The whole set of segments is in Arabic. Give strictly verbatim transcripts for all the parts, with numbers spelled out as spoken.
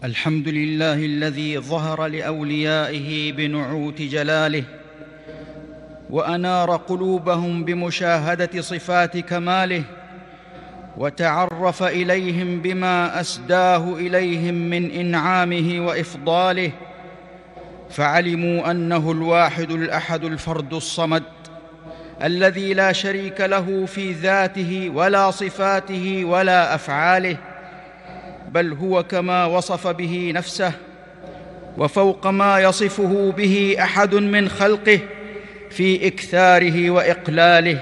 الحمد لله الذي ظهر لأوليائه بنعوت جلاله وأنار قلوبهم بمشاهدة صفات كماله وتعرف إليهم بما أسداه إليهم من إنعامه وإفضاله، فعلموا أنه الواحد الأحد الفرد الصمد الذي لا شريك له في ذاته ولا صفاته ولا أفعاله، بل هو كما وصف به نفسه وفوق ما يصفه به أحد من خلقه في إكثاره وإقلاله،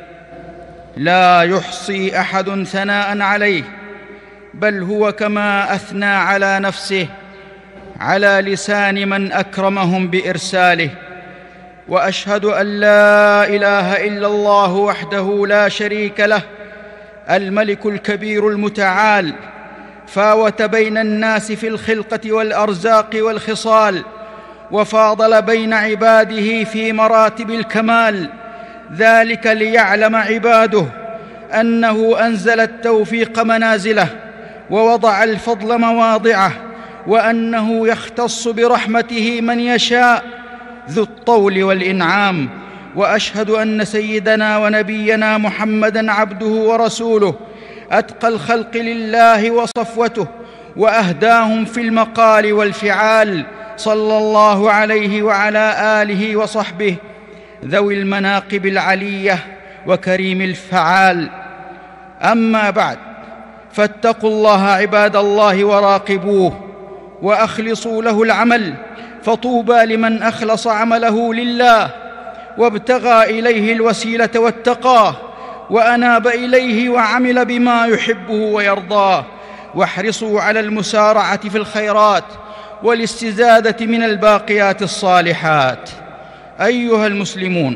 لا يحصي أحد ثناء عليه، بل هو كما أثنى على نفسه على لسان من أكرمهم بإرساله. وأشهد أن لا إله إلا الله وحده لا شريك له، الملك الكبير المتعال، فاوت بين الناس في الخلقة والأرزاق والخصال، وفاضل بين عباده في مراتب الكمال، ذلك ليعلم عباده أنه أنزل التوفيق منازله ووضع الفضل مواضعه، وأنه يختص برحمته من يشاء ذو الطول والإنعام. وأشهد أن سيدنا ونبينا محمدًا عبده ورسوله، أتقى الخلق لله وصفوته، وأهداهم في المقال والفعال، صلى الله عليه وعلى آله وصحبه ذوي المناقب العلية وكريم الفعال. أما بعد، فاتقوا الله عباد الله وراقبوه وأخلصوا له العمل، فطوبى لمن أخلص عمله لله وابتغى إليه الوسيلة واتقاه وأناب إليه وعمل بما يحبه ويرضاه. واحرصوا على المسارعة في الخيرات والاستزادة من الباقيات الصالحات. أيها المسلمون،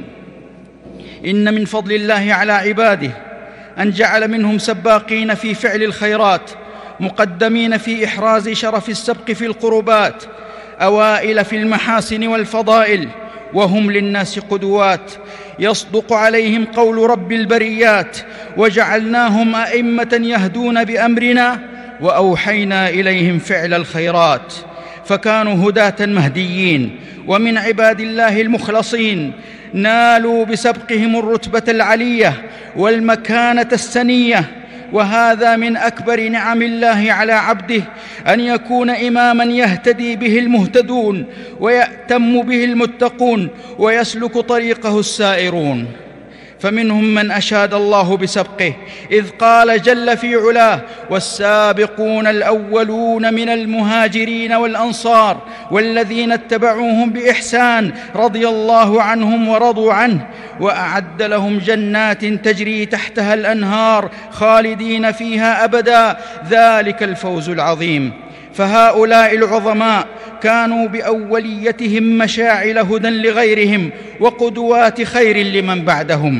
إن من فضل الله على عباده أن جعل منهم سباقين في فعل الخيرات، مقدمين في إحراز شرف السبق في القربات، أوائل في المحاسن والفضائل، وهم للناس قدوات، يصدق عليهم قول رب البريات: وجعلناهم أئمة يهدون بأمرنا وأوحينا إليهم فعل الخيرات. فكانوا هداة مهديين، ومن عباد الله المخلصين، نالوا بسبقهم الرتبة العلية والمكانة السنية. وهذا من أكبر نعم الله على عبده، أن يكون إماماً يهتدي به المهتدون ويأتم به المتقون ويسلك طريقه السائرون. فمنهم من أشاد الله بسبقه، إذ قال جل في علاه: والسابقون الأولون من المهاجرين والأنصار والذين اتبعوهم بإحسان رضي الله عنهم ورضوا عنه، وأعد لهم جنات تجري تحتها الأنهار خالدين فيها أبدا، ذلك الفوز العظيم. فهؤلاء العظماء كانوا بأوليتهم مشاعل هدى لغيرهم وقدوات خير لمن بعدهم.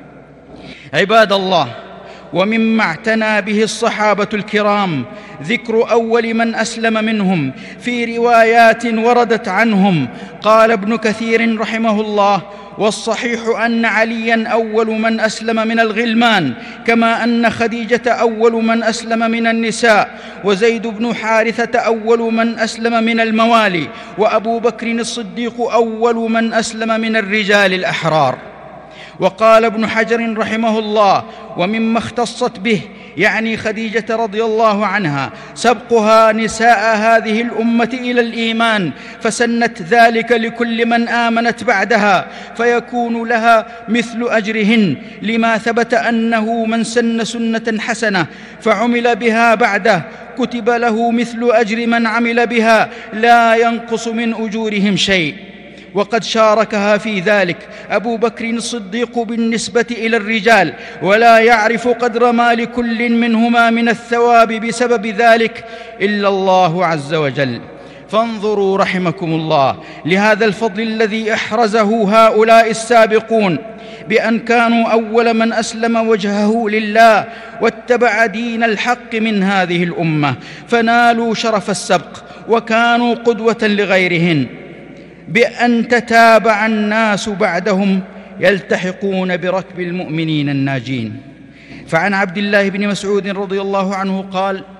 عباد الله، ومما اعتنى به الصحابة الكرام ذكر أول من أسلم منهم في روايات وردت عنهم. قال ابن كثير رحمه الله: والصحيح أن علياً أول من أسلم من الغلمان، كما أن خديجة أول من أسلم من النساء، وزيد بن حارثة أول من أسلم من الموالي، وأبو بكر الصديق أول من أسلم من الرجال الأحرار. وقال ابن حجر رحمه الله: ومما اختصت به، يعني خديجة رضي الله عنها، سبقها نساء هذه الأمة إلى الإيمان، فسنت ذلك لكل من آمنت بعدها، فيكون لها مثل أجرهن، لما ثبت أنه من سن سنة حسنة فعمل بها بعده كتب له مثل أجر من عمل بها، لا ينقص من أجورهم شيء. وقد شاركها في ذلك أبو بكر الصديق بالنسبة إلى الرجال، ولا يعرف قدر ما لكل منهما من الثواب بسبب ذلك إلا الله عز وجل. فانظروا رحمكم الله لهذا الفضل الذي أحرزه هؤلاء السابقون، بأن كانوا أول من أسلم وجهه لله واتبع دين الحق من هذه الأمة، فنالوا شرف السبق وكانوا قدوة لغيرهن، بأن تتابع الناس بعدهم يلتحقون بركب المؤمنين الناجين. فعن عبد الله بن مسعود رضي الله عنه قال: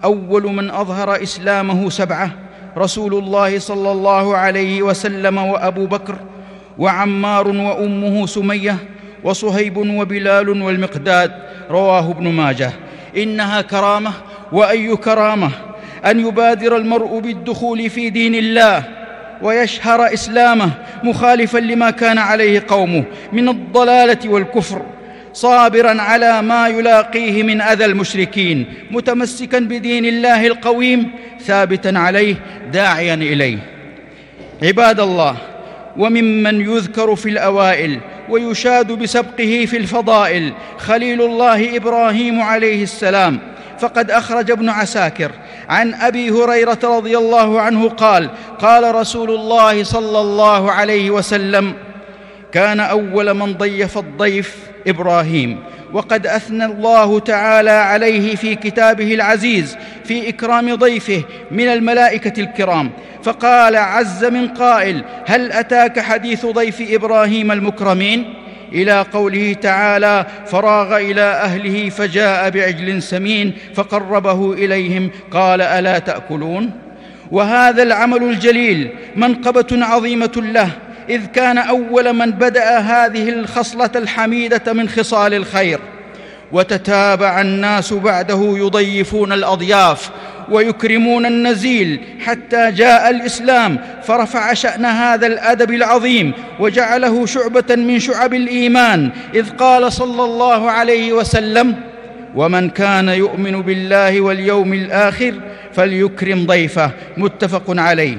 أول من أظهر إسلامه سبعة: رسول الله صلى الله عليه وسلم، وأبو بكر، وعمار، وأمه سمية، وصهيب، وبلال، والمقداد. رواه ابن ماجه. إنها كرامة، وأي كرامة أن يبادر المرء بالدخول في دين الله ويشهر إسلامه مخالفا لما كان عليه قومه من الضلالة والكفر، صابرا على ما يلاقيه من أذى المشركين، متمسكا بدين الله القويم، ثابتا عليه، داعيا إليه. عباد الله، وممن يذكر في الأوائل ويشاد بسبقه في الفضائل خليل الله إبراهيم عليه السلام، فقد أخرج ابن عساكر عن أبي هريرة رضي الله عنه قال: قال رسول الله صلى الله عليه وسلم: كان أول من ضيف الضيف إبراهيم، وقد أثنى الله تعالى عليه في كتابه العزيز في إكرام ضيفه من الملائكة الكرام، فقال عز من قائل: هل أتاك حديث ضيف إبراهيم المكرمين؟ إلى قوله تعالى: فراغ إلى أهله فجاء بعجل سمين فقربه إليهم قال: ألا تأكلون؟ وهذا العمل الجليل منقبة عظيمة له، إذ كان أول من بدأ هذه الخصلة الحميدة من خصال الخير، وتتابع الناس بعده يضيفون الأضياف ويكرمون النزيل حتى جاء الإسلام، فرفع شأن هذا الأدب العظيم وجعله شعبة من شعب الإيمان، إذ قال صلى الله عليه وسلم: ومن كان يؤمن بالله واليوم الآخر فليكرم ضيفه. متفق عليه.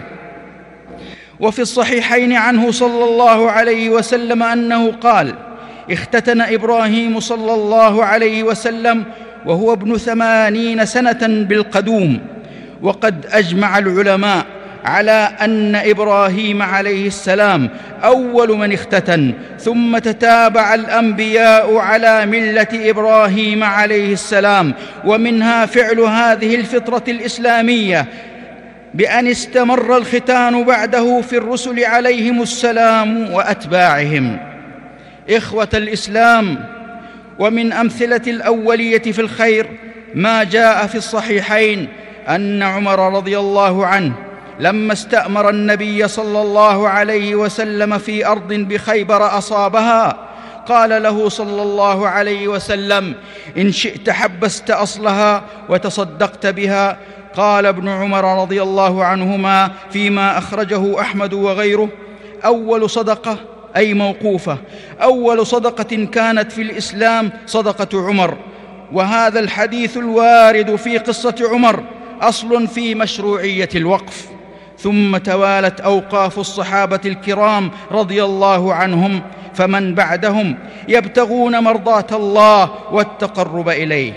وفي الصحيحين عنه صلى الله عليه وسلم أنه قال: اختتن إبراهيم صلى الله عليه وسلم وهو ابن ثمانين سنة بالقدوم. وقد أجمع العلماء على أن إبراهيم عليه السلام أول من اختتن، ثم تتابع الأنبياء على ملة إبراهيم عليه السلام، ومنها فعل هذه الفطرة الإسلامية بأن استمر الختان بعده في الرسل عليهم السلام وأتباعهم. إخوة الإسلام، ومن أمثلة الأولية في الخير ما جاء في الصحيحين أن عمر رضي الله عنه لما استأمر النبي صلى الله عليه وسلم في أرض بخيبر أصابها، قال له صلى الله عليه وسلم: إن شئت حبست أصلها وتصدقت بها. قال ابن عمر رضي الله عنهما فيما أخرجه أحمد وغيره: أول صدقة، أي موقوفة، أول صدقة كانت في الإسلام صدقة عمر. وهذا الحديث الوارد في قصة عمر أصل في مشروعية الوقف. ثم توالت أوقاف الصحابة الكرام رضي الله عنهم فمن بعدهم يبتغون مرضاة الله والتقرب إليه.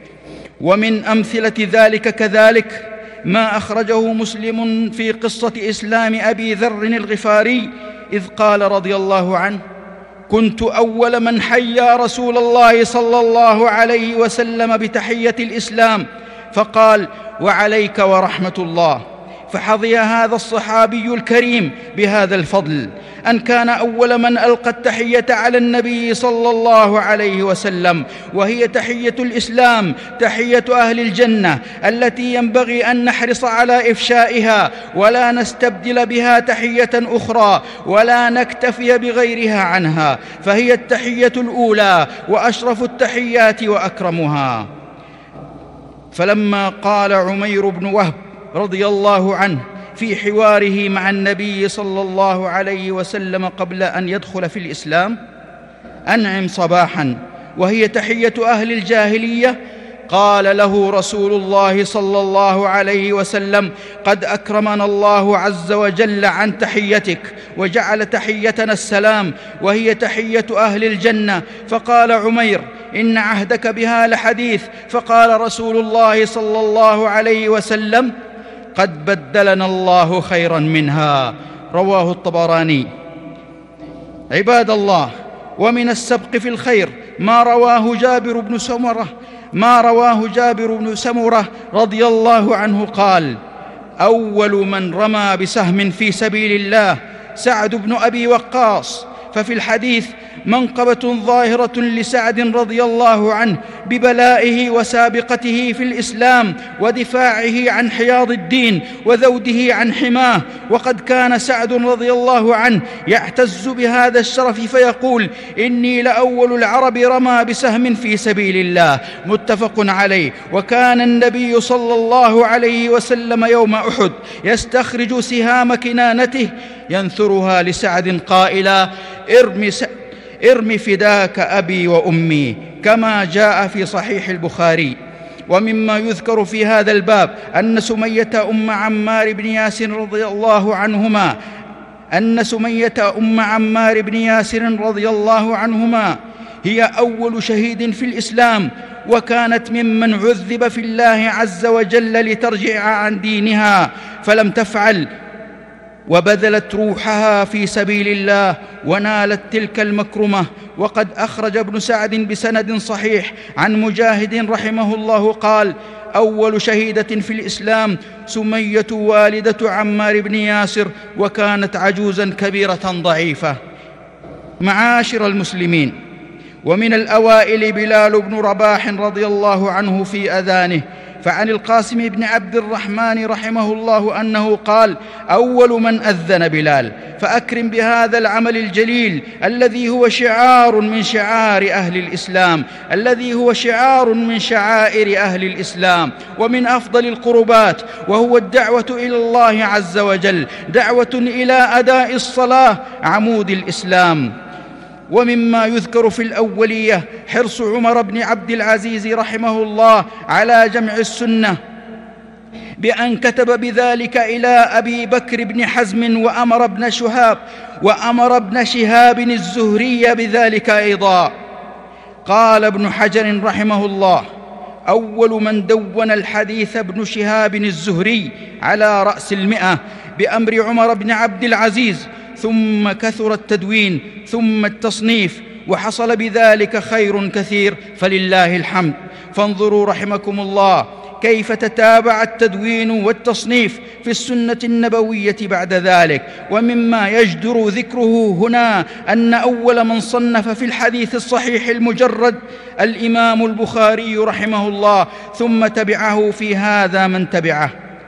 ومن أمثلة ذلك كذلك ما أخرجه مسلم في قصة إسلام أبي ذر الغفاري، إذ قال رضي الله عنه: كنت أول من حيا رسول الله صلى الله عليه وسلم بتحية الإسلام، فقال: وعليك ورحمة الله. فحظي هذا الصحابي الكريم بهذا الفضل أن كان أول من ألقى التحية على النبي صلى الله عليه وسلم، وهي تحية الإسلام، تحية أهل الجنة التي ينبغي أن نحرص على إفشائها، ولا نستبدل بها تحية أخرى، ولا نكتفي بغيرها عنها، فهي التحية الأولى وأشرف التحيات وأكرمها. فلما قال عمير بن وهب رضي الله عنه في حواره مع النبي صلى الله عليه وسلم قبل أن يدخل في الإسلام: أنعم صباحا، وهي تحية أهل الجاهلية، قال له رسول الله صلى الله عليه وسلم: قد أكرمنا الله عز وجل عن تحيتك، وجعل تحيتنا السلام، وهي تحية أهل الجنة. فقال عمير: إن عهدك بها لحديث. فقال رسول الله صلى الله عليه وسلم: قد بدلنا الله خيرا منها. رواه الطبراني. عباد الله، ومن السبق في الخير ما رواه جابر بن سمرة ما رواه جابر بن سمرة رضي الله عنه قال: أول من رمى بسهم في سبيل الله سعد بن أبي وقاص، ففي الحديث منقبة ظاهرة لسعد رضي الله عنه ببلائه وسابقته في الإسلام ودفاعه عن حياض الدين وذوده عن حماه. وقد كان سعد رضي الله عنه يعتز بهذا الشرف فيقول: إني لأول العرب رمى بسهم في سبيل الله، متفق عليه. وكان النبي صلى الله عليه وسلم يوم أحد يستخرج سهام كنانته ينثرها لسعد قائلا: ارم, س... ارم فداك أبي وأمي، كما جاء في صحيح البخاري. ومما يذكر في هذا الباب أن سمية أم عمار بن ياسر رضي الله عنهما أن سمية أم عمار بن ياسر رضي الله عنهما هي أول شهيد في الإسلام، وكانت ممن عذب في الله عز وجل لترجع عن دينها فلم تفعل، وبذلت روحها في سبيل الله ونالت تلك المكرمة. وقد أخرج ابن سعد بسند صحيح عن مجاهد رحمه الله قال: أول شهيدة في الإسلام سمية والدة عمار بن ياسر، وكانت عجوزا كبيرة ضعيفة. معاشر المسلمين، ومن الأوائل بلال بن رباح رضي الله عنه في أذانه. فعن القاسم بن عبد الرحمن رحمه الله أنه قال: أول من أذن بلال، فأكرم بهذا العمل الجليل الذي هو شعار من شعار أهل الإسلام الذي هو شعار من شعائر أهل الإسلام ومن أفضل القربات، وهو الدعوة إلى الله عز وجل، دعوة إلى أداء الصلاة عمود الإسلام. ومما يذكر في الأولية حرص عمر بن عبد العزيز رحمه الله على جمع السنة، بأن كتب بذلك إلى أبي بكر بن حزم وأمر ابن شهاب وأمر ابن شهاب الزهري بذلك أيضا. قال ابن حجر رحمه الله: أول من دون الحديث ابن شهاب الزهري على رأس المئة بأمر عمر بن عبد العزيز، ثم كثر التدوين ثم التصنيف، وحصل بذلك خير كثير فلله الحمد. فانظروا رحمكم الله كيف تتابع التدوين والتصنيف في السنة النبوية بعد ذلك. ومما يجدر ذكره هنا أن أول من صنف في الحديث الصحيح المجرد الإمام البخاري رحمه الله، ثم تبعه في هذا من تبعه.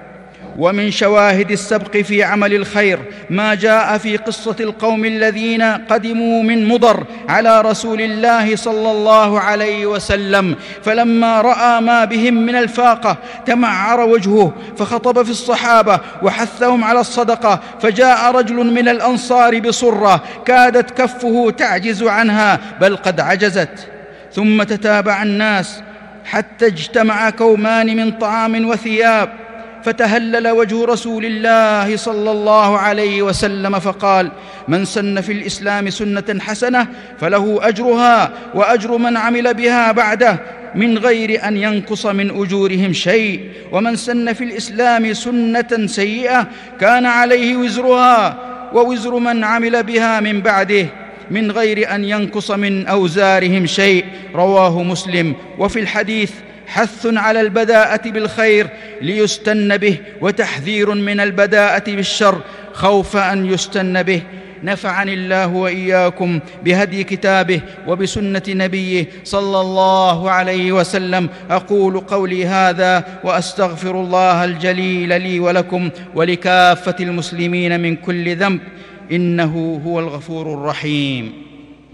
ومن شواهد السبق في عمل الخير ما جاء في قصة القوم الذين قدموا من مضر على رسول الله صلى الله عليه وسلم، فلما رأى ما بهم من الفاقة تمعر وجهه، فخطب في الصحابة وحثهم على الصدقة. فجاء رجل من الأنصار بصرة كادت كفه تعجز عنها، بل قد عجزت. ثم تتابع الناس حتى اجتمع كومان من طعام وثياب، فتهلل وجه رسول الله صلى الله عليه وسلم فقال: من سن في الإسلام سنة حسنة فله أجرها وأجر من عمل بها بعده من غير أن ينقص من أجورهم شيء، ومن سن في الإسلام سنة سيئة كان عليه وزرها ووزر من عمل بها من بعده من غير أن ينقص من أوزارهم شيء. رواه مسلم. وفي الحديث حث على البداءة بالخير ليستن به، وتحذير من البداءة بالشر خوف أن يستن به. نفعني الله وإياكم بهدي كتابه وبسنة نبيه صلى الله عليه وسلم. أقول قولي هذا وأستغفر الله الجليل لي ولكم ولكافة المسلمين من كل ذنب، إنه هو الغفور الرحيم.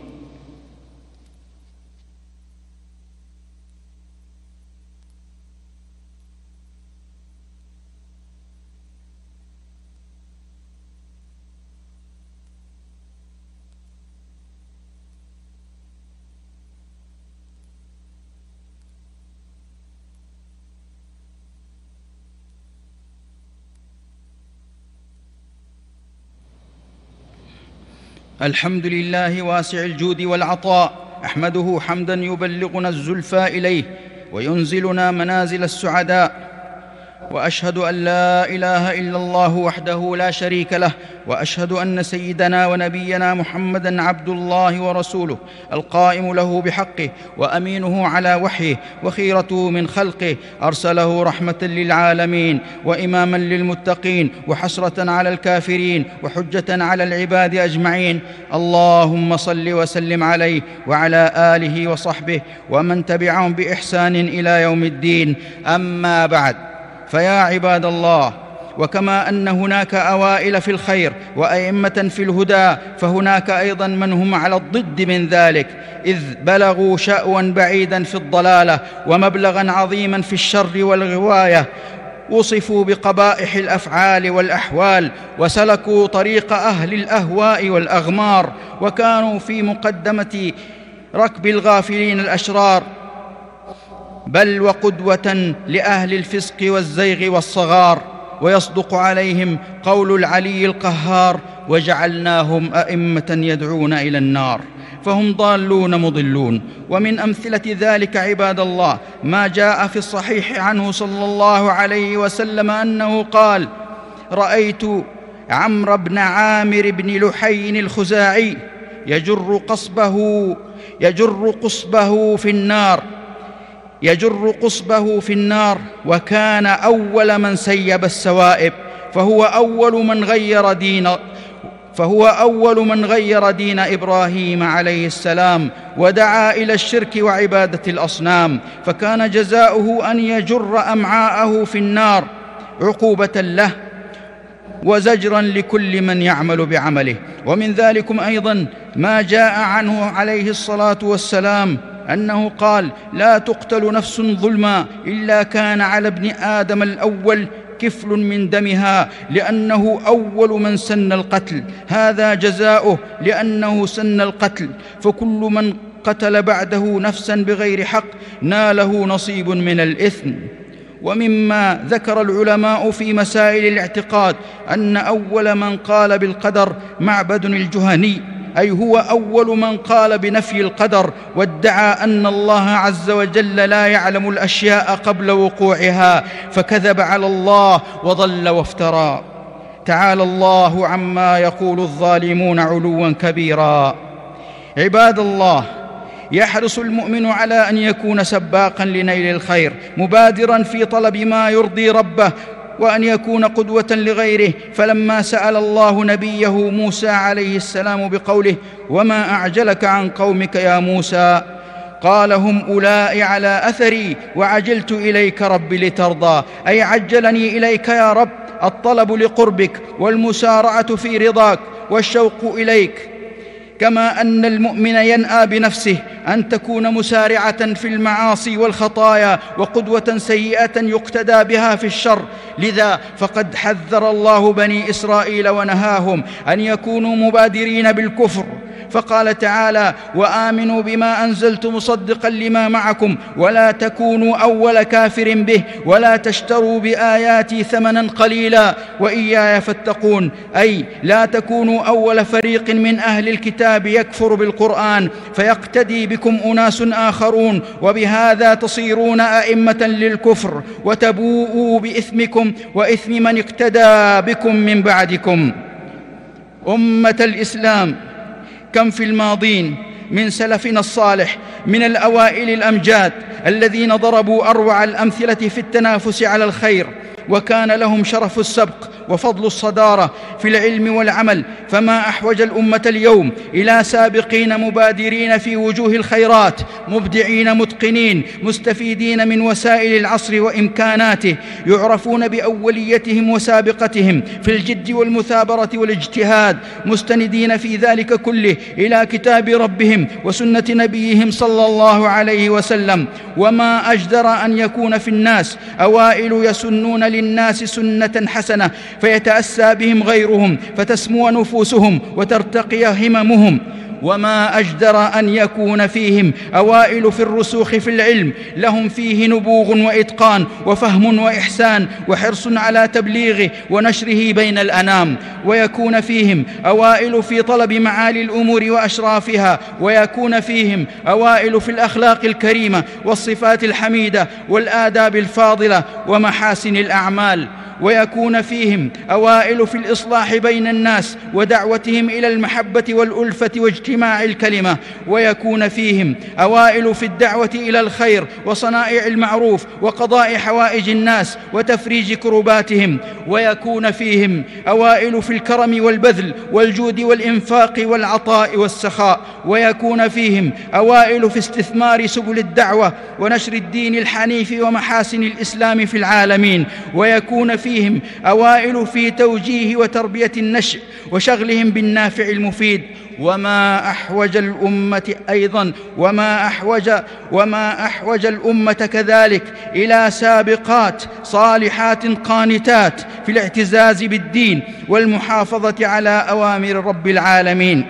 الحمد لله واسع الجود والعطاء، أحمده حمدا يبلغنا الزلفى إليه وينزلنا منازل السعداء، واشهد ان لا اله الا الله وحده لا شريك له، واشهد ان سيدنا ونبينا محمدا عبد الله ورسوله القائم له بحقه وامينه على وحيه وخيرته من خلقه، ارسله رحمه للعالمين واماما للمتقين وحسره على الكافرين وحجه على العباد اجمعين. اللهم صل وسلم عليه وعلى اله وصحبه ومن تبعهم باحسان الى يوم الدين. اما بعد، فيا عباد الله، وكما أن هناك أوائل في الخير وأئمة في الهدى، فهناك أيضا من هم على الضد من ذلك، إذ بلغوا شأوا بعيدا في الضلالة ومبلغا عظيما في الشر والغواية، وصفوا بقبائح الأفعال والأحوال، وسلكوا طريق أهل الأهواء والأغمار، وكانوا في مقدمة ركب الغافلين الأشرار، بل وقدوة لأهل الفسق والزيغ والصغار. ويصدق عليهم قول العلي القهار: وجعلناهم أئمة يدعون إلى النار. فهم ضالون مضلون. ومن أمثلة ذلك عباد الله ما جاء في الصحيح عنه صلى الله عليه وسلم أنه قال: رأيت عمرو بن عامر بن لحي الخزاعي يجر قصبه يجر قصبه في النار يجر قصبه في النار وكان أول من سيب السوائب، فهو أول من غير دين فهو أول من غير دين إبراهيم عليه السلام ودعا إلى الشرك وعبادة الأصنام، فكان جزاؤه أن يجر أمعاءه في النار عقوبة له وزجرا لكل من يعمل بعمله. ومن ذلكم أيضا ما جاء عنه عليه الصلاة والسلام أنه قال: لا تقتل نفس ظلما إلا كان على ابن آدم الأول كفل من دمها، لأنه أول من سن القتل، هذا جزاؤه لأنه سن القتل، فكل من قتل بعده نفسا بغير حق ناله نصيب من الإثم. ومما ذكر العلماء في مسائل الاعتقاد أن أول من قال بالقدر معبد الجهني، أي هو أول من قال بنفي القدر وادعى أن الله عز وجل لا يعلم الأشياء قبل وقوعها، فكذب على الله وضل وافترى. تعالى الله عما يقول الظالمون علوا كبيرا. عباد الله، يحرص المؤمن على أن يكون سباقا لنيل الخير، مبادرا في طلب ما يرضي ربه، وأن يكون قدوة لغيره. فلما سأل الله نبيه موسى عليه السلام بقوله: وما أعجلك عن قومك يا موسى؟ قال: هم أولئك على أثري وعجلت إليك رب لترضى، أي عجلني إليك يا رب، الطلب لقربك والمسارعة في رضاك والشوق إليك. كما أن المؤمن ينأى بنفسه أن تكون مسارعة في المعاصي والخطايا وقدوة سيئة يقتدى بها في الشر، لذا فقد حذر الله بني إسرائيل ونهاهم أن يكونوا مبادرين بالكفر، فقال تعالى: وآمنوا بما أنزلت مصدقا لما معكم ولا تكونوا أول كافر به ولا تشتروا بآياتي ثمنا قليلا وإياي فاتقون، أي لا تكونوا أول فريق من أهل الكتاب يكفر بالقرآن فيقتدي بكم أناس آخرون، وبهذا تصيرون أئمة للكفر وتبوءوا بإثمكم وإثم من اقتدى بكم من بعدكم. أمة الإسلام، كم في الماضين من سلفنا الصالح من الأوائل الأمجاد الذين ضربوا أروع الأمثلة في التنافس على الخير، وكان لهم شرف السبق وفضل الصدارة في العلم والعمل، فما أحوج الأمة اليوم إلى سابقين مبادرين في وجوه الخيرات، مبدعين متقنين مستفيدين من وسائل العصر وإمكاناته، يعرفون بأوليتهم وسابقتهم في الجد والمثابرة والاجتهاد، مستندين في ذلك كله إلى كتاب ربهم وسنة نبيهم صلى الله عليه وسلم. وما أجدر أن يكون في الناس أوائل يسنون للناس سنة حسنة فيتأسى بهم غيرهم فتسمو نفوسهم وترتقي هممهم، وما أجدر أن يكون فيهم أوائل في الرسوخ في العلم، لهم فيه نبوغ وإتقان وفهم وإحسان وحرص على تبليغه ونشره بين الأنام، ويكون فيهم أوائل في طلب معالي الأمور وأشرافها، ويكون فيهم أوائل في الأخلاق الكريمة والصفات الحميدة والآداب الفاضلة ومحاسن الأعمال، ويكون فيهم أوائل في الإصلاح بين الناس ودعوتهم إلى المحبة والألفة واجتماع الكلمة، ويكون فيهم أوائل في الدعوة إلى الخير وصنائع المعروف وقضاء حوائج الناس وتفريج كرباتهم، ويكون فيهم أوائل في الكرم والبذل والجود والإنفاق والعطاء والسخاء، ويكون فيهم أوائل في استثمار سبل الدعوة ونشر الدين الحنيف ومحاسن الإسلام في العالمين، ويكون فيهم فيهم أوائل في توجيه وتربية النشء وشغلهم بالنافع المفيد. وما أحوج الأمة أيضا وما أحوج وما أحوج الأمة كذلك إلى سابقات صالحات قانتات في الاعتزاز بالدين والمحافظة على أوامر رب العالمين.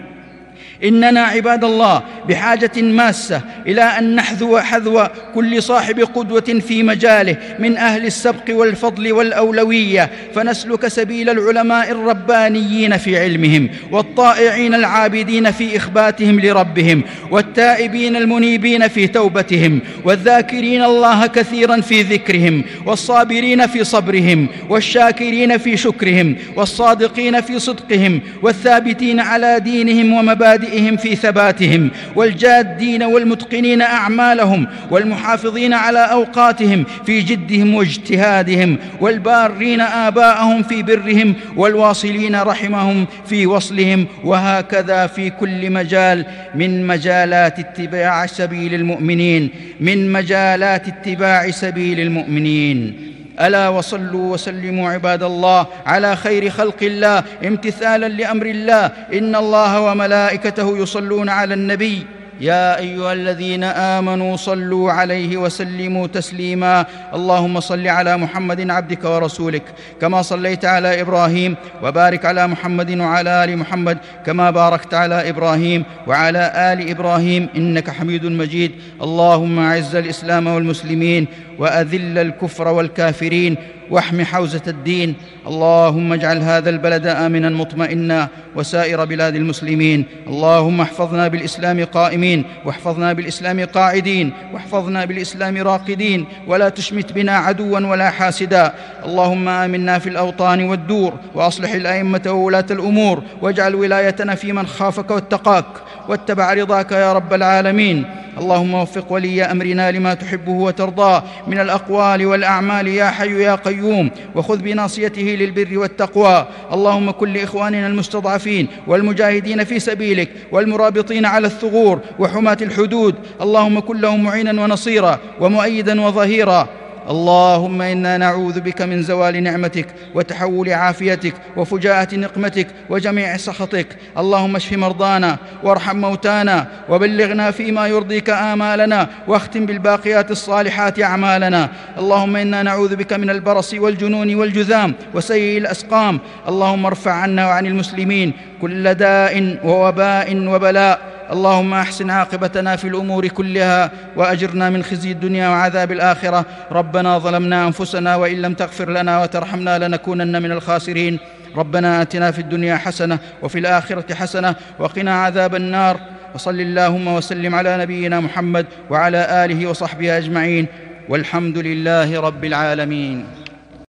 إننا عباد الله بحاجة ماسة إلى أن نحذو حذو كل صاحب قدوة في مجاله من أهل السبق والفضل والأولوية، فنسلك سبيل العلماء الربانيين في علمهم، والطائعين العابدين في إخباتهم لربهم، والتائبين المنيبين في توبتهم، والذاكرين الله كثيرا في ذكرهم، والصابرين في صبرهم، والشاكرين في شكرهم، والصادقين في صدقهم، والثابتين على دينهم ومبادئهم في ثباتهم، والجادين والمتقنين أعمالهم، والمحافظين على أوقاتهم في جدهم واجتهادهم، والبارين آباءهم في برهم، والواصلين رحمهم في وصلهم، وهكذا في كل مجال من مجالات اتباع سبيل المؤمنين من مجالات اتباع سبيل المؤمنين. ألا وصلوا وسلموا عباد الله على خير خلق الله امتثالا لأمر الله. إن الله وملائكته يصلون على النبي يا أيها الذين آمنوا صلوا عليه وسلموا تسليما. اللهم صل على محمد عبدك ورسولك كما صليت على إبراهيم، وبارك على محمد وعلى آل محمد كما باركت على إبراهيم وعلى آل إبراهيم إنك حميد مجيد. اللهم أعز الإسلام والمسلمين وأذل الكفر والكافرين واحم حوزة الدين. اللهم اجعل هذا البلد آمنا مطمئنا وسائر بلاد المسلمين. اللهم احفظنا بالإسلام قائمين، واحفظنا بالإسلام قاعدين، واحفظنا بالإسلام راقدين، ولا تشمت بنا عدوا ولا حاسدا. اللهم آمنا في الأوطان والدور، وأصلح الأئمة وولاة الأمور، واجعل ولايتنا في من خافك واتقاك واتبع رضاك يا رب العالمين. اللهم وفق ولي أمرنا لما تحبه وترضاه من الأقوال والأعمال يا حي يا قيوم، وخذ بناصيته للبر والتقوى. اللهم كن لإخواننا المستضعفين والمجاهدين في سبيلك والمرابطين على الثغور وحماة الحدود، اللهم كن لهم معينا ونصيرا ومؤيدا وظهيرا. اللهم إنا نعوذ بك من زوال نعمتك وتحول عافيتك وفجاءة نقمتك وجميع سخطك. اللهم اشف مرضانا وارحم موتانا وبلغنا فيما يرضيك آمالنا، واختم بالباقيات الصالحات أعمالنا. اللهم إنا نعوذ بك من البرص والجنون والجذام وسيء الأسقام. اللهم ارفع عنا وعن المسلمين كل داء ووباء وبلاء. اللهم أحسن عاقبتنا في الأمور كلها وأجرنا من خزي الدنيا وعذاب الآخرة. ربنا ظلمنا أنفسنا وإن لم تغفر لنا وترحمنا لنكونن من الخاسرين. ربنا آتنا في الدنيا حسنة وفي الآخرة حسنة وقنا عذاب النار. وصل اللهم وسلم على نبينا محمد وعلى آله وصحبه أجمعين، والحمد لله رب العالمين.